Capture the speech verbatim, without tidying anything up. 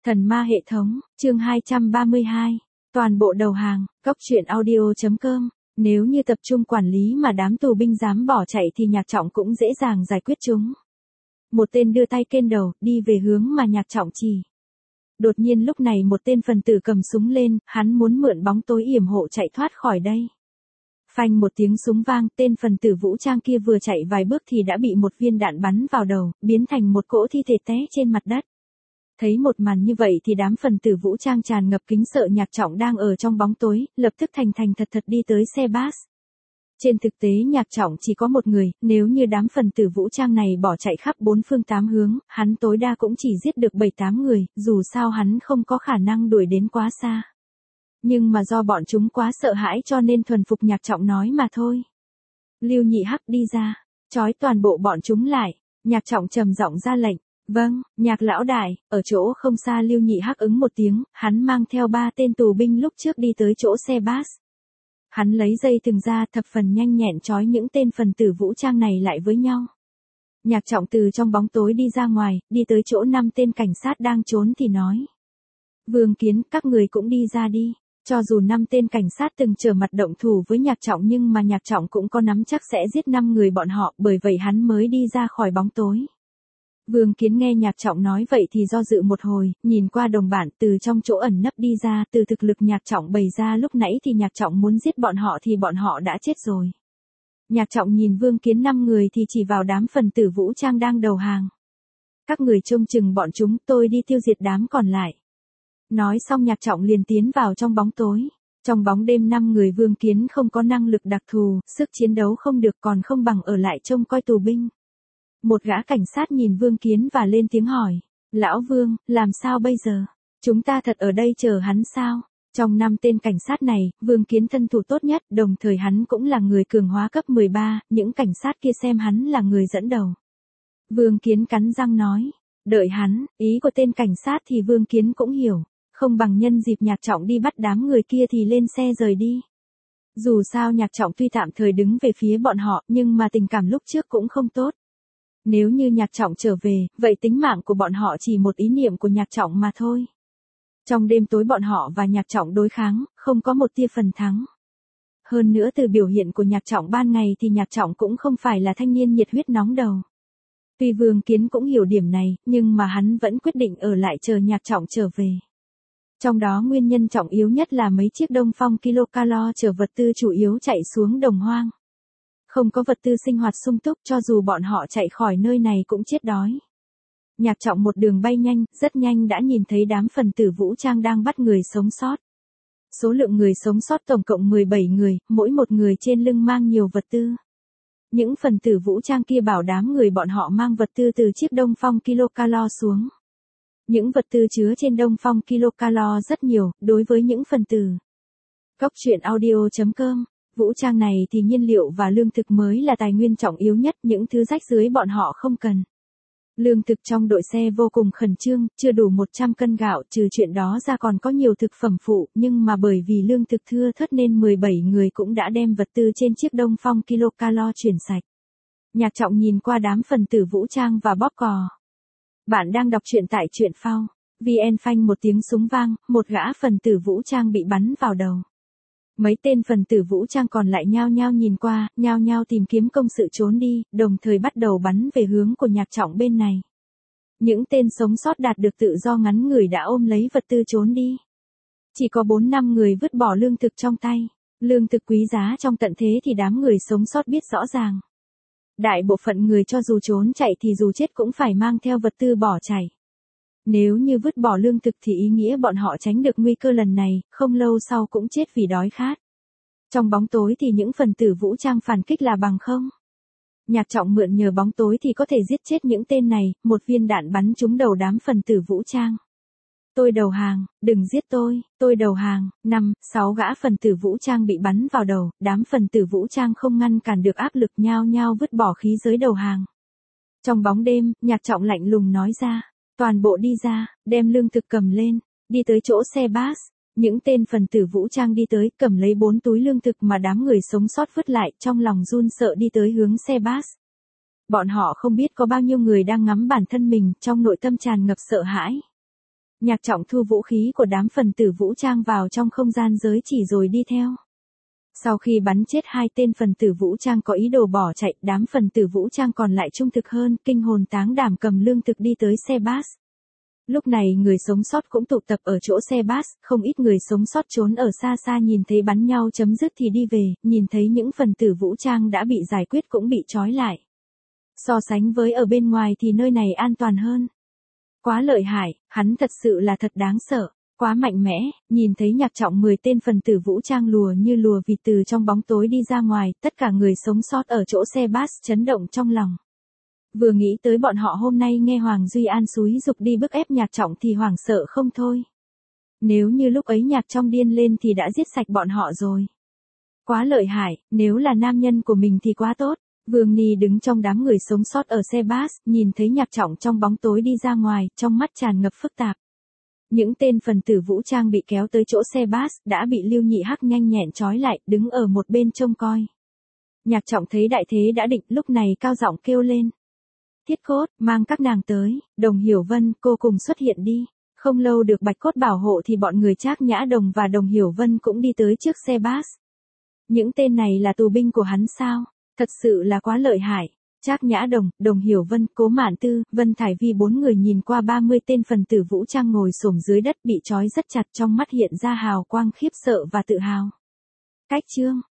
Thần ma hệ thống, chương hai trăm ba mươi hai. Toàn bộ đầu hàng, góc truyện audio.com. Nếu như tập trung quản lý mà đám tù binh dám bỏ chạy thì Nhạc Trọng cũng dễ dàng giải quyết chúng. Một tên đưa tay kênh đầu, đi về hướng mà Nhạc Trọng chỉ. Đột nhiên lúc này một tên phần tử cầm súng lên, hắn muốn mượn bóng tối yểm hộ chạy thoát khỏi đây. Phanh một tiếng súng vang, tên phần tử vũ trang kia vừa chạy vài bước thì đã bị một viên đạn bắn vào đầu, biến thành một cỗ thi thể té trên mặt đất. Thấy một màn như vậy thì đám phần tử vũ trang tràn ngập kính sợ Nhạc Trọng đang ở trong bóng tối, lập tức thành thành thật thật đi tới xe bus. Trên thực tế Nhạc Trọng chỉ có một người, nếu như đám phần tử vũ trang này bỏ chạy khắp bốn phương tám hướng, hắn tối đa cũng chỉ giết được bảy tám người, dù sao hắn không có khả năng đuổi đến quá xa. Nhưng mà do bọn chúng quá sợ hãi cho nên thuần phục Nhạc Trọng nói mà thôi. Lưu Nhị Hắc đi ra, trói toàn bộ bọn chúng lại. Nhạc Trọng trầm giọng ra lệnh. Vâng, Nhạc lão đại. Ở chỗ không xa Lưu Nhị Hắc ứng một tiếng, hắn mang theo ba tên tù binh lúc trước đi tới chỗ xe bus. Hắn lấy dây thừng ra thập phần nhanh nhẹn trói những tên phần tử vũ trang này lại với nhau. Nhạc Trọng từ trong bóng tối đi ra ngoài, đi tới chỗ năm tên cảnh sát đang trốn thì nói. Vương Kiến, các người cũng đi ra đi. Cho dù năm tên cảnh sát từng trở mặt động thủ với Nhạc Trọng nhưng mà Nhạc Trọng cũng có nắm chắc sẽ giết năm người bọn họ, bởi vậy hắn mới đi ra khỏi bóng tối. Vương Kiến nghe Nhạc Trọng nói vậy thì do dự một hồi, nhìn qua đồng bạn từ trong chỗ ẩn nấp đi ra, từ thực lực Nhạc Trọng bày ra lúc nãy thì Nhạc Trọng muốn giết bọn họ thì bọn họ đã chết rồi. Nhạc Trọng nhìn Vương Kiến năm người thì chỉ vào đám phần tử vũ trang đang đầu hàng. Các người trông chừng bọn chúng, tôi đi tiêu diệt đám còn lại. Nói xong Nhạc Trọng liền tiến vào trong bóng tối. Trong bóng đêm năm người Vương Kiến không có năng lực đặc thù, sức chiến đấu không được còn không bằng ở lại trông coi tù binh. Một gã cảnh sát nhìn Vương Kiến và lên tiếng hỏi. Lão Vương, làm sao bây giờ? Chúng ta thật ở đây chờ hắn sao? Trong năm tên cảnh sát này, Vương Kiến thân thủ tốt nhất, đồng thời hắn cũng là người cường hóa cấp mười ba, những cảnh sát kia xem hắn là người dẫn đầu. Vương Kiến cắn răng nói. Đợi hắn, ý của tên cảnh sát thì Vương Kiến cũng hiểu. Không bằng nhân dịp Nhạc Trọng đi bắt đám người kia thì lên xe rời đi. Dù sao Nhạc Trọng tuy tạm thời đứng về phía bọn họ nhưng mà tình cảm lúc trước cũng không tốt. Nếu như Nhạc Trọng trở về, vậy tính mạng của bọn họ chỉ một ý niệm của Nhạc Trọng mà thôi. Trong đêm tối bọn họ và Nhạc Trọng đối kháng, không có một tia phần thắng. Hơn nữa từ biểu hiện của Nhạc Trọng ban ngày thì Nhạc Trọng cũng không phải là thanh niên nhiệt huyết nóng đầu. Tuy Vương Kiến cũng hiểu điểm này, nhưng mà hắn vẫn quyết định ở lại chờ Nhạc Trọng trở về. Trong đó nguyên nhân trọng yếu nhất là mấy chiếc Đông Phong Kilocalo chở vật tư chủ yếu chạy xuống đồng hoang. Không có vật tư sinh hoạt sung túc cho dù bọn họ chạy khỏi nơi này cũng chết đói. Nhạc Trọng một đường bay nhanh, rất nhanh đã nhìn thấy đám phần tử vũ trang đang bắt người sống sót. Số lượng người sống sót tổng cộng mười bảy người, mỗi một người trên lưng mang nhiều vật tư. Những phần tử vũ trang kia bảo đám người bọn họ mang vật tư từ chiếc Đông Phong Kilocalo xuống. Những vật tư chứa trên Đông Phong Kilocalo rất nhiều, đối với những phần tử. Góc truyện audio.com. Vũ trang này thì nhiên liệu và lương thực mới là tài nguyên trọng yếu nhất, những thứ rách dưới bọn họ không cần. Lương thực trong đội xe vô cùng khẩn trương, chưa đủ một trăm cân gạo, trừ chuyện đó ra còn có nhiều thực phẩm phụ, nhưng mà bởi vì lương thực thưa thớt nên mười bảy người cũng đã đem vật tư trên chiếc Đông Phong Kilocalo chuyển sạch. Nhạc Trọng nhìn qua đám phần tử vũ trang và bóp cò. Bạn đang đọc truyện tại truyện phao. vê en phanh một tiếng súng vang, một gã phần tử vũ trang bị bắn vào đầu. Mấy tên phần tử vũ trang còn lại nhao nhao nhìn qua, nhao nhao tìm kiếm công sự trốn đi, đồng thời bắt đầu bắn về hướng của Nhạc Trọng bên này. Những tên sống sót đạt được tự do ngắn ngủi đã ôm lấy vật tư trốn đi. Chỉ có bốn năm người vứt bỏ lương thực trong tay. Lương thực quý giá trong tận thế thì đám người sống sót biết rõ ràng. Đại bộ phận người cho dù trốn chạy thì dù chết cũng phải mang theo vật tư bỏ chạy. Nếu như vứt bỏ lương thực thì ý nghĩa bọn họ tránh được nguy cơ lần này, không lâu sau cũng chết vì đói khát. Trong bóng tối thì những phần tử vũ trang phản kích là bằng không. Nhạc Trọng mượn nhờ bóng tối thì có thể giết chết những tên này, một viên đạn bắn trúng đầu đám phần tử vũ trang. Tôi đầu hàng, đừng giết tôi, tôi đầu hàng. Năm, sáu gã phần tử vũ trang bị bắn vào đầu, đám phần tử vũ trang không ngăn cản được áp lực nhao nhao vứt bỏ khí giới đầu hàng. Trong bóng đêm, Nhạc Trọng lạnh lùng nói ra. Toàn bộ đi ra, đem lương thực cầm lên, đi tới chỗ xe bus. Những tên phần tử vũ trang đi tới, cầm lấy bốn túi lương thực mà đám người sống sót vứt lại, trong lòng run sợ đi tới hướng xe bus. Bọn họ không biết có bao nhiêu người đang ngắm bản thân mình, trong nội tâm tràn ngập sợ hãi. Nhạc Trọng thu vũ khí của đám phần tử vũ trang vào trong không gian giới chỉ rồi đi theo. Sau khi bắn chết hai tên phần tử vũ trang có ý đồ bỏ chạy, đám phần tử vũ trang còn lại trung thực hơn, kinh hồn táng đảm cầm lương thực đi tới xe bus. Lúc này người sống sót cũng tụ tập ở chỗ xe bus, không ít người sống sót trốn ở xa xa nhìn thấy bắn nhau chấm dứt thì đi về, nhìn thấy những phần tử vũ trang đã bị giải quyết cũng bị trói lại. So sánh với ở bên ngoài thì nơi này an toàn hơn. Quá lợi hại, hắn thật sự là thật đáng sợ, quá mạnh mẽ, nhìn thấy Nhạc Trọng mười tên phần tử vũ trang lùa như lùa vịt từ trong bóng tối đi ra ngoài, tất cả người sống sót ở chỗ xe bus chấn động trong lòng. Vừa nghĩ tới bọn họ hôm nay nghe Hoàng Duy An xúi dục đi bức ép Nhạc Trọng thì hoảng sợ không thôi. Nếu như lúc ấy Nhạc Trọng điên lên thì đã giết sạch bọn họ rồi. Quá lợi hại, nếu là nam nhân của mình thì quá tốt. Vương Ni đứng trong đám người sống sót ở xe bus, nhìn thấy Nhạc Trọng trong bóng tối đi ra ngoài, trong mắt tràn ngập phức tạp. Những tên phần tử vũ trang bị kéo tới chỗ xe bus, đã bị Lưu Nhị Hắc nhanh nhẹn trói lại, đứng ở một bên trông coi. Nhạc Trọng thấy đại thế đã định, lúc này cao giọng kêu lên. Thiết Cốt, mang các nàng tới, Đồng Hiểu Vân, cô cùng xuất hiện đi. Không lâu được Bạch Cốt bảo hộ thì bọn người Trác Nhã Đồng và Đồng Hiểu Vân cũng đi tới trước xe bus. Những tên này là tù binh của hắn sao? Thật sự là quá lợi hại. Trác Nhã Đồng, Đồng Hiểu Vân, Cố Mạn Tư, Vân Thải Vi bốn người nhìn qua ba mươi tên phần tử vũ trang ngồi xổm dưới đất bị trói rất chặt, trong mắt hiện ra hào quang khiếp sợ và tự hào. Cách chương